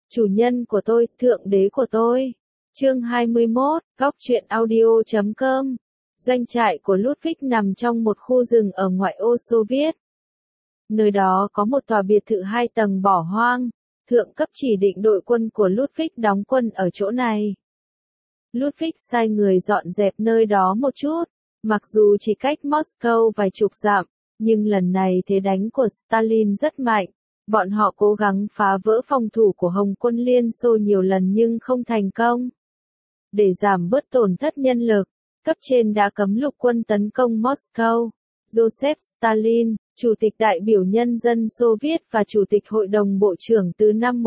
chủ nhân của tôi, thượng đế của tôi. Chương 21, góc truyện audio.com. Doanh trại của Ludwig nằm trong một khu rừng ở ngoại ô Xô Viết. Nơi đó có một tòa biệt thự 2 tầng bỏ hoang. Thượng cấp chỉ định đội quân của Ludwig đóng quân ở chỗ này. Ludwig sai người dọn dẹp nơi đó một chút. Mặc dù chỉ cách Moscow vài chục dặm, nhưng lần này thế đánh của Stalin rất mạnh. Bọn họ cố gắng phá vỡ phòng thủ của Hồng quân Liên Xô nhiều lần nhưng không thành công. Để giảm bớt tổn thất nhân lực, cấp trên đã cấm lục quân tấn công Moscow. Joseph Stalin, Chủ tịch Đại biểu Nhân dân Xô Viết và Chủ tịch Hội đồng Bộ trưởng từ năm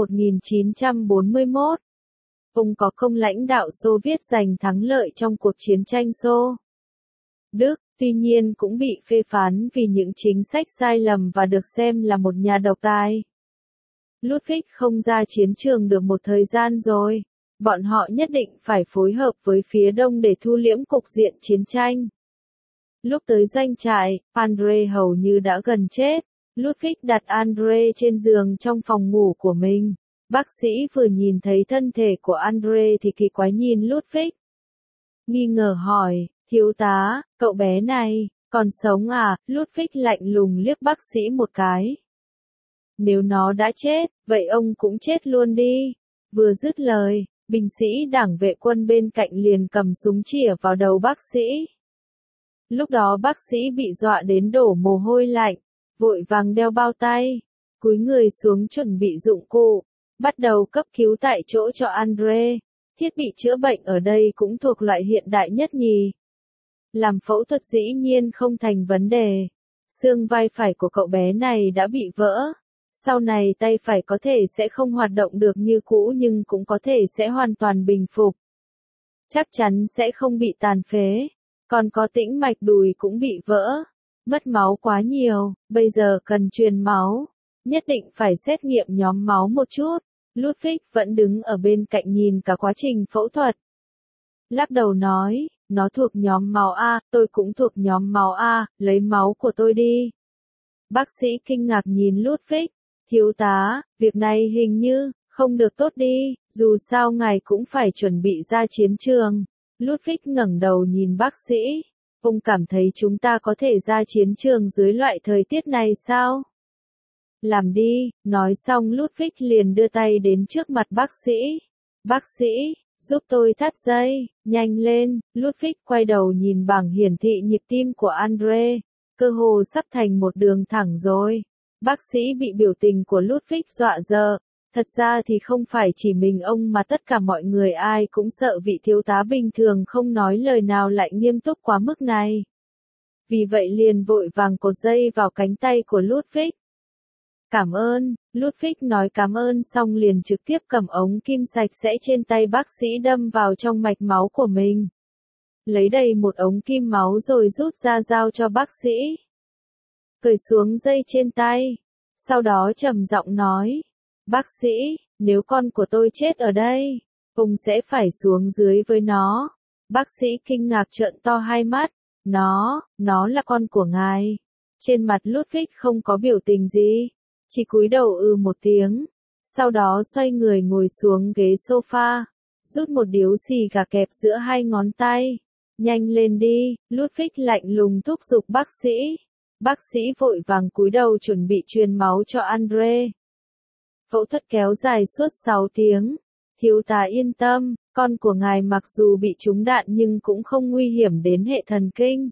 1941. Ông có công lãnh đạo Xô Viết giành thắng lợi trong cuộc chiến tranh Xô Đức, tuy nhiên cũng bị phê phán vì những chính sách sai lầm và được xem là một nhà độc tài. Ludwig không ra chiến trường được một thời gian rồi. Bọn họ nhất định phải phối hợp với phía đông để thu liễm cục diện chiến tranh. Lúc tới doanh trại, Andre hầu như đã gần chết. Ludwig đặt Andre trên giường trong phòng ngủ của mình. Bác sĩ vừa nhìn thấy thân thể của Andre thì kỳ quái nhìn Ludwig. Nghi ngờ hỏi, thiếu tá, cậu bé này, còn sống à? Ludwig lạnh lùng liếc bác sĩ một cái. Nếu nó đã chết, vậy ông cũng chết luôn đi. Vừa dứt lời, binh sĩ đảng vệ quân bên cạnh liền cầm súng chĩa vào đầu bác sĩ. Lúc đó bác sĩ bị dọa đến đổ mồ hôi lạnh, vội vàng đeo bao tay, cúi người xuống chuẩn bị dụng cụ, bắt đầu cấp cứu tại chỗ cho Andre. Thiết bị chữa bệnh ở đây cũng thuộc loại hiện đại nhất nhỉ. Làm phẫu thuật dĩ nhiên không thành vấn đề. Xương vai phải của cậu bé này đã bị vỡ. Sau này tay phải có thể sẽ không hoạt động được như cũ nhưng cũng có thể sẽ hoàn toàn bình phục. Chắc chắn sẽ không bị tàn phế. Còn có tĩnh mạch đùi cũng bị vỡ. Mất máu quá nhiều, bây giờ cần truyền máu. Nhất định phải xét nghiệm nhóm máu một chút. Ludwig vẫn đứng ở bên cạnh nhìn cả quá trình phẫu thuật. Lắc đầu nói, nó thuộc nhóm máu A, tôi cũng thuộc nhóm máu A, lấy máu của tôi đi. Bác sĩ kinh ngạc nhìn Ludwig, thiếu tá, việc này hình như không được tốt đi, dù sao ngài cũng phải chuẩn bị ra chiến trường. Ludwig ngẩng đầu nhìn bác sĩ, ông cảm thấy chúng ta có thể ra chiến trường dưới loại thời tiết này sao? Làm đi, nói xong Ludwig liền đưa tay đến trước mặt bác sĩ. Bác sĩ, giúp tôi thắt dây, nhanh lên. Ludwig quay đầu nhìn bảng hiển thị nhịp tim của Andre, cơ hồ sắp thành một đường thẳng rồi. Bác sĩ bị biểu tình của Ludwig dọa dờ. Thật ra thì không phải chỉ mình ông mà tất cả mọi người ai cũng sợ vị thiếu tá bình thường không nói lời nào lại nghiêm túc quá mức này. Vì vậy liền vội vàng cột dây vào cánh tay của Ludwig. Cảm ơn, Ludwig nói cảm ơn xong liền trực tiếp cầm ống kim sạch sẽ trên tay bác sĩ đâm vào trong mạch máu của mình. Lấy đầy một ống kim máu rồi rút ra giao cho bác sĩ. Cởi xuống dây trên tay. Sau đó trầm giọng nói. Bác sĩ, nếu con của tôi chết ở đây, ông sẽ phải xuống dưới với nó. Bác sĩ kinh ngạc trợn to hai mắt. Nó là con của ngài. Trên mặt Ludwig không có biểu tình gì. Chỉ cúi đầu một tiếng. Sau đó xoay người ngồi xuống ghế sofa. Rút một điếu xì gà kẹp giữa hai ngón tay. Nhanh lên đi, Ludwig lạnh lùng thúc giục bác sĩ. Bác sĩ vội vàng cúi đầu chuẩn bị truyền máu cho Andre. Phẫu thuật kéo dài suốt 6 tiếng. Thiếu tá yên tâm, con của ngài mặc dù bị trúng đạn nhưng cũng không nguy hiểm đến hệ thần kinh.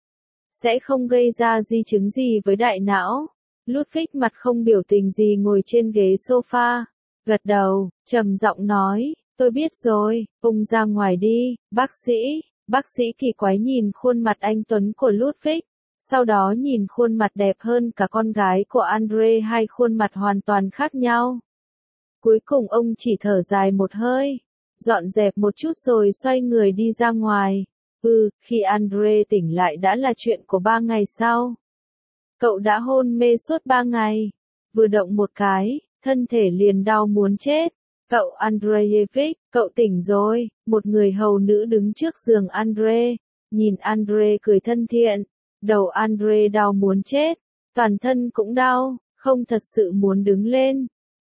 Sẽ không gây ra di chứng gì với đại não. Ludwig mặt không biểu tình gì ngồi trên ghế sofa. Gật đầu, trầm giọng nói, tôi biết rồi, ông ra ngoài đi, bác sĩ kỳ quái nhìn khuôn mặt anh tuấn của Ludwig. Sau đó nhìn khuôn mặt đẹp hơn cả con gái của Andre, hai khuôn mặt hoàn toàn khác nhau. Cuối cùng ông chỉ thở dài một hơi, dọn dẹp một chút rồi xoay người đi ra ngoài. Khi Andre tỉnh lại đã là chuyện của 3 ngày sau. Cậu đã hôn mê suốt 3 ngày. Vừa động một cái, thân thể liền đau muốn chết. Cậu Andreevich, cậu tỉnh rồi. Một người hầu nữ đứng trước giường Andre. Nhìn Andre cười thân thiện. Đầu Andre đau muốn chết. Toàn thân cũng đau, không thật sự muốn đứng lên.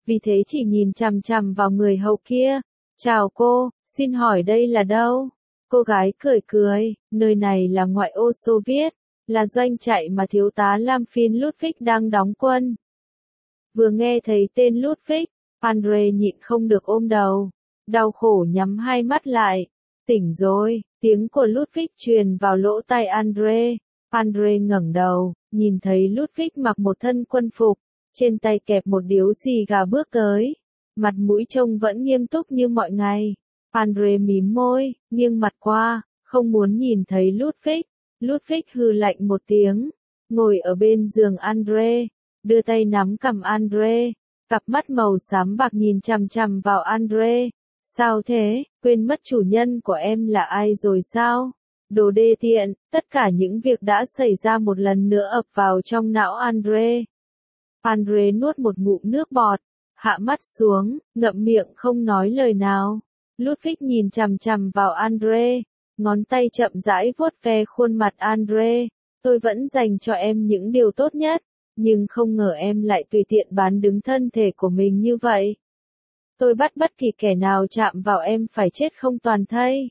vì thế chỉ nhìn chằm chằm vào người hầu kia. Chào cô, xin hỏi đây là đâu? Cô gái cười cười, nơi này là ngoại ô Xô Viết, là doanh trại mà thiếu tá Lam Phin Ludwig đang đóng quân. Vừa nghe thấy tên Ludwig, Andre nhịn không được ôm đầu, đau khổ nhắm hai mắt lại. Tỉnh rồi, tiếng của Ludwig truyền vào lỗ tai Andre. Andre ngẩng đầu, nhìn thấy Ludwig mặc một thân quân phục, trên tay kẹp một điếu xì gà bước tới. Mặt mũi trông vẫn nghiêm túc như mọi ngày. Andre mím môi, nghiêng mặt qua, không muốn nhìn thấy Ludwig. Ludwig hừ lạnh một tiếng, ngồi ở bên giường Andre, đưa tay nắm cằm Andre, cặp mắt màu xám bạc nhìn chằm chằm vào Andre. Sao thế, quên mất chủ nhân của em là ai rồi sao? Đồ đê tiện, tất cả những việc đã xảy ra một lần nữa ập vào trong não Andre. Andre nuốt một ngụm nước bọt, hạ mắt xuống, ngậm miệng không nói lời nào. Ludwig nhìn chằm chằm vào Andre, ngón tay chậm rãi vuốt ve khuôn mặt Andre. Tôi vẫn dành cho em những điều tốt nhất, nhưng không ngờ em lại tùy tiện bán đứng thân thể của mình như vậy. Tôi bắt bất kỳ kẻ nào chạm vào em phải chết không toàn thây.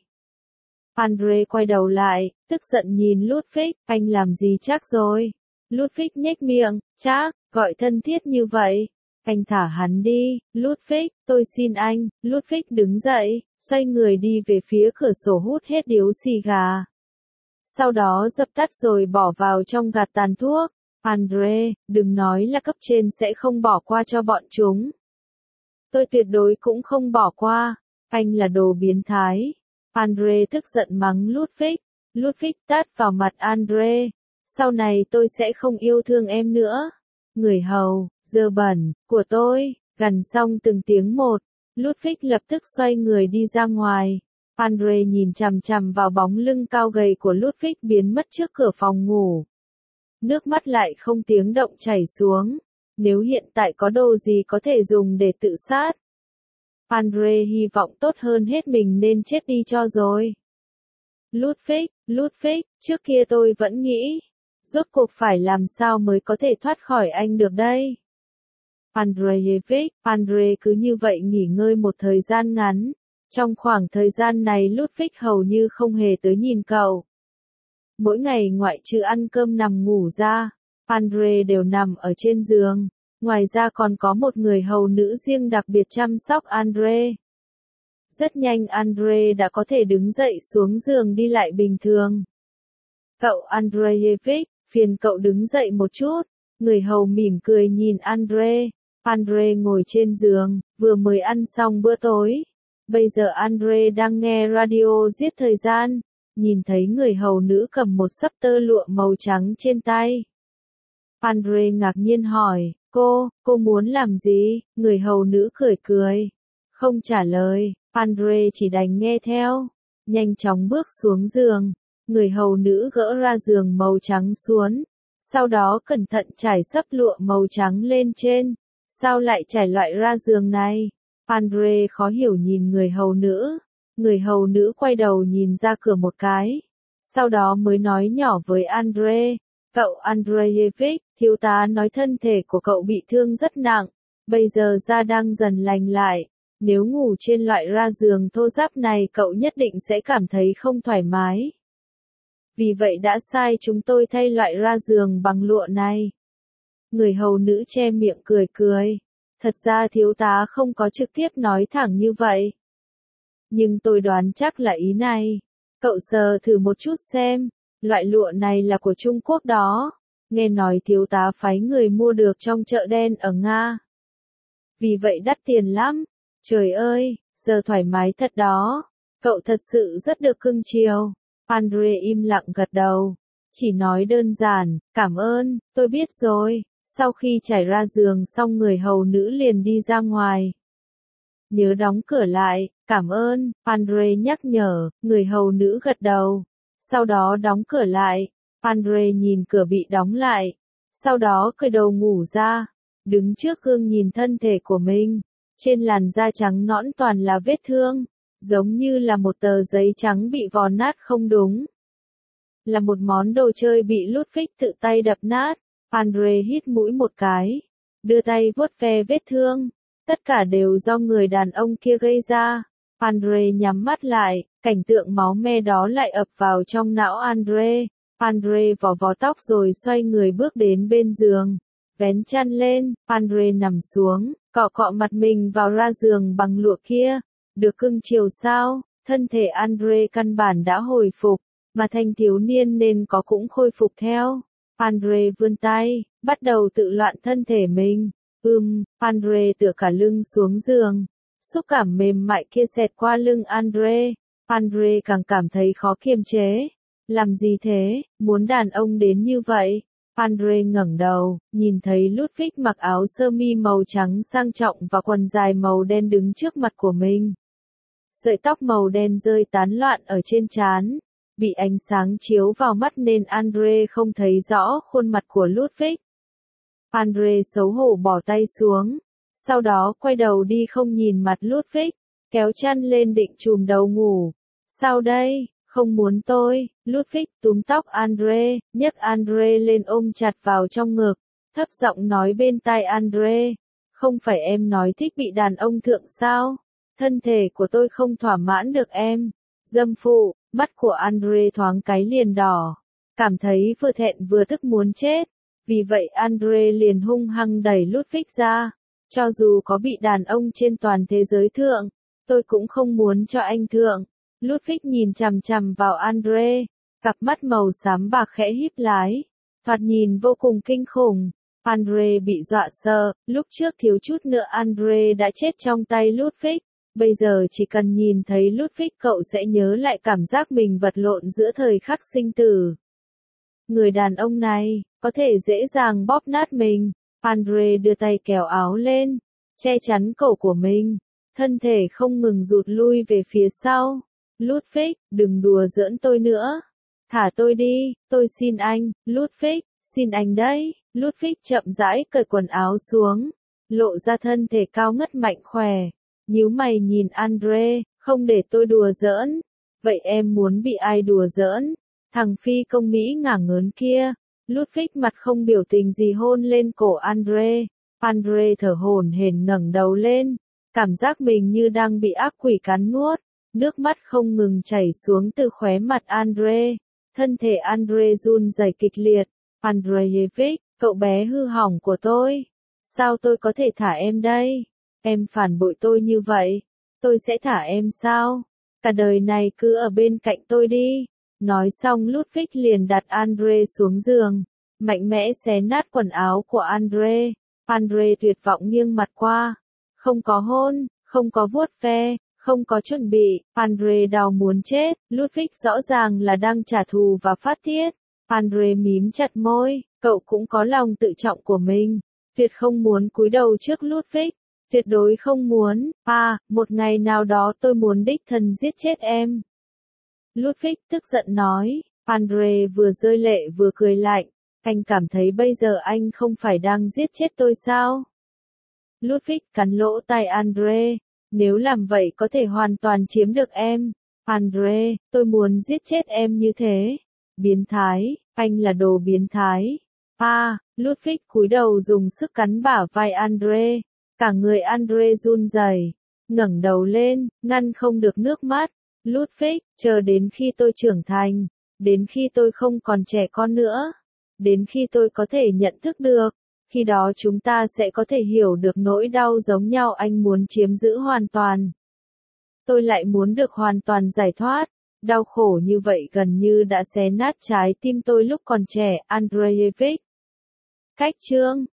Andre quay đầu lại, tức giận nhìn Ludwig, anh làm gì chắc rồi? Ludwig nhếch miệng, chắc, gọi thân thiết như vậy. Anh thả hắn đi, Ludwig, tôi xin anh. Ludwig đứng dậy, xoay người đi về phía cửa sổ hút hết điếu xì gà. Sau đó dập tắt rồi bỏ vào trong gạt tàn thuốc. Andre, đừng nói là cấp trên sẽ không bỏ qua cho bọn chúng. Tôi tuyệt đối cũng không bỏ qua. Anh là đồ biến thái. Andre tức giận mắng Ludwig. Ludwig tát vào mặt Andre. Sau này tôi sẽ không yêu thương em nữa. Người hầu, dơ bẩn, của tôi, gằn xong từng tiếng một. Ludwig lập tức xoay người đi ra ngoài. Andre nhìn chằm chằm vào bóng lưng cao gầy của Ludwig biến mất trước cửa phòng ngủ. Nước mắt lại không tiếng động chảy xuống. Nếu hiện tại có đồ gì có thể dùng để tự sát. Andre hy vọng tốt hơn hết mình nên chết đi cho rồi. Ludwig, trước kia tôi vẫn nghĩ, rốt cuộc phải làm sao mới có thể thoát khỏi anh được đây. Andre cứ như vậy nghỉ ngơi một thời gian ngắn. Trong khoảng thời gian này Ludwig hầu như không hề tới nhìn cậu. Mỗi ngày ngoại trừ ăn cơm nằm ngủ ra, Andre đều nằm ở trên giường. Ngoài ra còn có một người hầu nữ riêng đặc biệt chăm sóc Andre. Rất nhanh Andre đã có thể đứng dậy xuống giường đi lại bình thường. Cậu Andreevich, phiền cậu đứng dậy một chút. Người hầu mỉm cười nhìn Andre. Andre ngồi trên giường, vừa mới ăn xong bữa tối. Bây giờ Andre đang nghe radio giết thời gian. Nhìn thấy người hầu nữ cầm một xấp tơ lụa màu trắng trên tay. Andre ngạc nhiên hỏi, cô muốn làm gì? Người hầu nữ cười cười. Không trả lời, Andre chỉ đành nghe theo. Nhanh chóng bước xuống giường. Người hầu nữ gỡ ra giường màu trắng xuống. Sau đó cẩn thận trải xấp lụa màu trắng lên trên. Sao lại trải loại ra giường này? Andre khó hiểu nhìn người hầu nữ. Người hầu nữ quay đầu nhìn ra cửa một cái. Sau đó mới nói nhỏ với Andre. Cậu Andreevich, thiếu tá nói thân thể của cậu bị thương rất nặng. Bây giờ da đang dần lành lại. Nếu ngủ trên loại ra giường thô ráp này cậu nhất định sẽ cảm thấy không thoải mái. Vì vậy đã sai chúng tôi thay loại ra giường bằng lụa này. Người hầu nữ che miệng cười cười. Thật ra thiếu tá không có trực tiếp nói thẳng như vậy. Nhưng tôi đoán chắc là ý này. Cậu sờ thử một chút xem. Loại lụa này là của Trung Quốc đó. Nghe nói thiếu tá phái người mua được trong chợ đen ở Nga. Vì vậy đắt tiền lắm. Trời ơi, giờ thoải mái thật đó. Cậu thật sự rất được cưng chiều. Andre im lặng gật đầu. Chỉ nói đơn giản, cảm ơn, tôi biết rồi. Sau khi trải ra giường xong người hầu nữ liền đi ra ngoài. Nhớ đóng cửa lại, cảm ơn, Andre nhắc nhở, người hầu nữ gật đầu. Sau đó đóng cửa lại. Andre nhìn cửa bị đóng lại. Sau đó cởi đầu ngủ ra. Đứng trước gương nhìn thân thể của mình. Trên làn da trắng nõn toàn là vết thương. Giống như là một tờ giấy trắng bị vò nát không đúng. Là một món đồ chơi bị Ludwig tự tay đập nát. Andre hít mũi một cái. Đưa tay vuốt ve vết thương. Tất cả đều do người đàn ông kia gây ra. Andre nhắm mắt lại, cảnh tượng máu me đó lại ập vào trong não Andre. Andre vò vò tóc rồi xoay người bước đến bên giường. Vén chăn lên, Andre nằm xuống, cọ cọ mặt mình vào ra giường bằng lụa kia. Được cưng chiều sao? Thân thể Andre căn bản đã hồi phục, mà thanh thiếu niên nên có cũng khôi phục theo. Andre vươn tay, bắt đầu tự loạn thân thể mình. Andre tựa cả lưng xuống giường. Xúc cảm mềm mại kia xẹt qua lưng Andre. Andre càng cảm thấy khó kiềm chế. Làm gì thế, muốn đàn ông đến như vậy? Andre ngẩng đầu, nhìn thấy Ludwig mặc áo sơ mi màu trắng sang trọng và quần dài màu đen đứng trước mặt của mình. Sợi tóc màu đen rơi tán loạn ở trên trán. Bị ánh sáng chiếu vào mắt nên Andre không thấy rõ khuôn mặt của Ludwig. Andre xấu hổ bỏ tay xuống. Sau đó quay đầu đi không nhìn mặt Ludwig. Kéo chăn lên định chùm đầu ngủ. Sao đây? Không muốn tôi. Ludwig túm tóc Andre, nhấc Andre lên ôm chặt vào trong ngực. Thấp giọng nói bên tai Andre. Không phải em nói thích bị đàn ông thượng sao? Thân thể của tôi không thỏa mãn được em. Dâm phụ, mắt của Andre thoáng cái liền đỏ. Cảm thấy vừa thẹn vừa tức muốn chết. Vì vậy Andre liền hung hăng đẩy Ludwig ra. Cho dù có bị đàn ông trên toàn thế giới thượng, tôi cũng không muốn cho anh thượng. Ludwig nhìn chằm chằm vào Andre, cặp mắt màu xám bạc khẽ híp lại, thoạt nhìn vô cùng kinh khủng. Andre bị dọa sợ, lúc trước thiếu chút nữa Andre đã chết trong tay Ludwig. Bây giờ chỉ cần nhìn thấy Ludwig cậu sẽ nhớ lại cảm giác mình vật lộn giữa thời khắc sinh tử. Người đàn ông này, có thể dễ dàng bóp nát mình. Andre đưa tay kéo áo lên, che chắn cổ của mình. Thân thể không ngừng rụt lui về phía sau. Ludwig, đừng đùa giỡn tôi nữa. Thả tôi đi, tôi xin anh. Ludwig, xin anh đấy. Ludwig chậm rãi cởi quần áo xuống, lộ ra thân thể cao ngất mạnh khỏe. Nhíu mày nhìn Andre, không để tôi đùa giỡn. Vậy em muốn bị ai đùa giỡn? Thằng phi công Mỹ ngả ngớn kia. Ludwig mặt không biểu tình gì hôn lên cổ Andre. Andre thở hổn hển ngẩng đầu lên, cảm giác mình như đang bị ác quỷ cắn nuốt. Nước mắt không ngừng chảy xuống từ khóe mặt Andre. Thân thể Andre run rẩy kịch liệt. Andreevich, cậu bé hư hỏng của tôi. Sao tôi có thể thả em đây? Em phản bội tôi như vậy. Tôi sẽ thả em sao? Cả đời này cứ ở bên cạnh tôi đi. Nói xong Ludwig liền đặt Andre xuống giường. Mạnh mẽ xé nát quần áo của Andre. Andre tuyệt vọng nghiêng mặt qua. Không có hôn, không có vuốt ve. Không có chuẩn bị, Andre đau muốn chết. Ludwig rõ ràng là đang trả thù và phát tiết. Andre mím chặt môi, cậu cũng có lòng tự trọng của mình. Tuyệt không muốn cúi đầu trước Ludwig. Tuyệt đối không muốn. Một ngày nào đó tôi muốn đích thân giết chết em. Ludwig tức giận nói. Andre vừa rơi lệ vừa cười lạnh. Anh cảm thấy bây giờ anh không phải đang giết chết tôi sao? Ludwig cắn lỗ tai Andre. Nếu làm vậy có thể hoàn toàn chiếm được em. Andre, tôi muốn giết chết em như thế. Biến thái, anh là đồ biến thái. Ludwig cúi đầu dùng sức cắn bả vai Andre. Cả người Andre run rẩy, ngẩng đầu lên, ngăn không được nước mắt. Ludwig, chờ đến khi tôi trưởng thành, đến khi tôi không còn trẻ con nữa, đến khi tôi có thể nhận thức được. Khi đó chúng ta sẽ có thể hiểu được nỗi đau giống nhau. Anh muốn chiếm giữ hoàn toàn. Tôi lại muốn được hoàn toàn giải thoát. Đau khổ như vậy gần như đã xé nát trái tim tôi lúc còn trẻ. Andreevich. Cách chương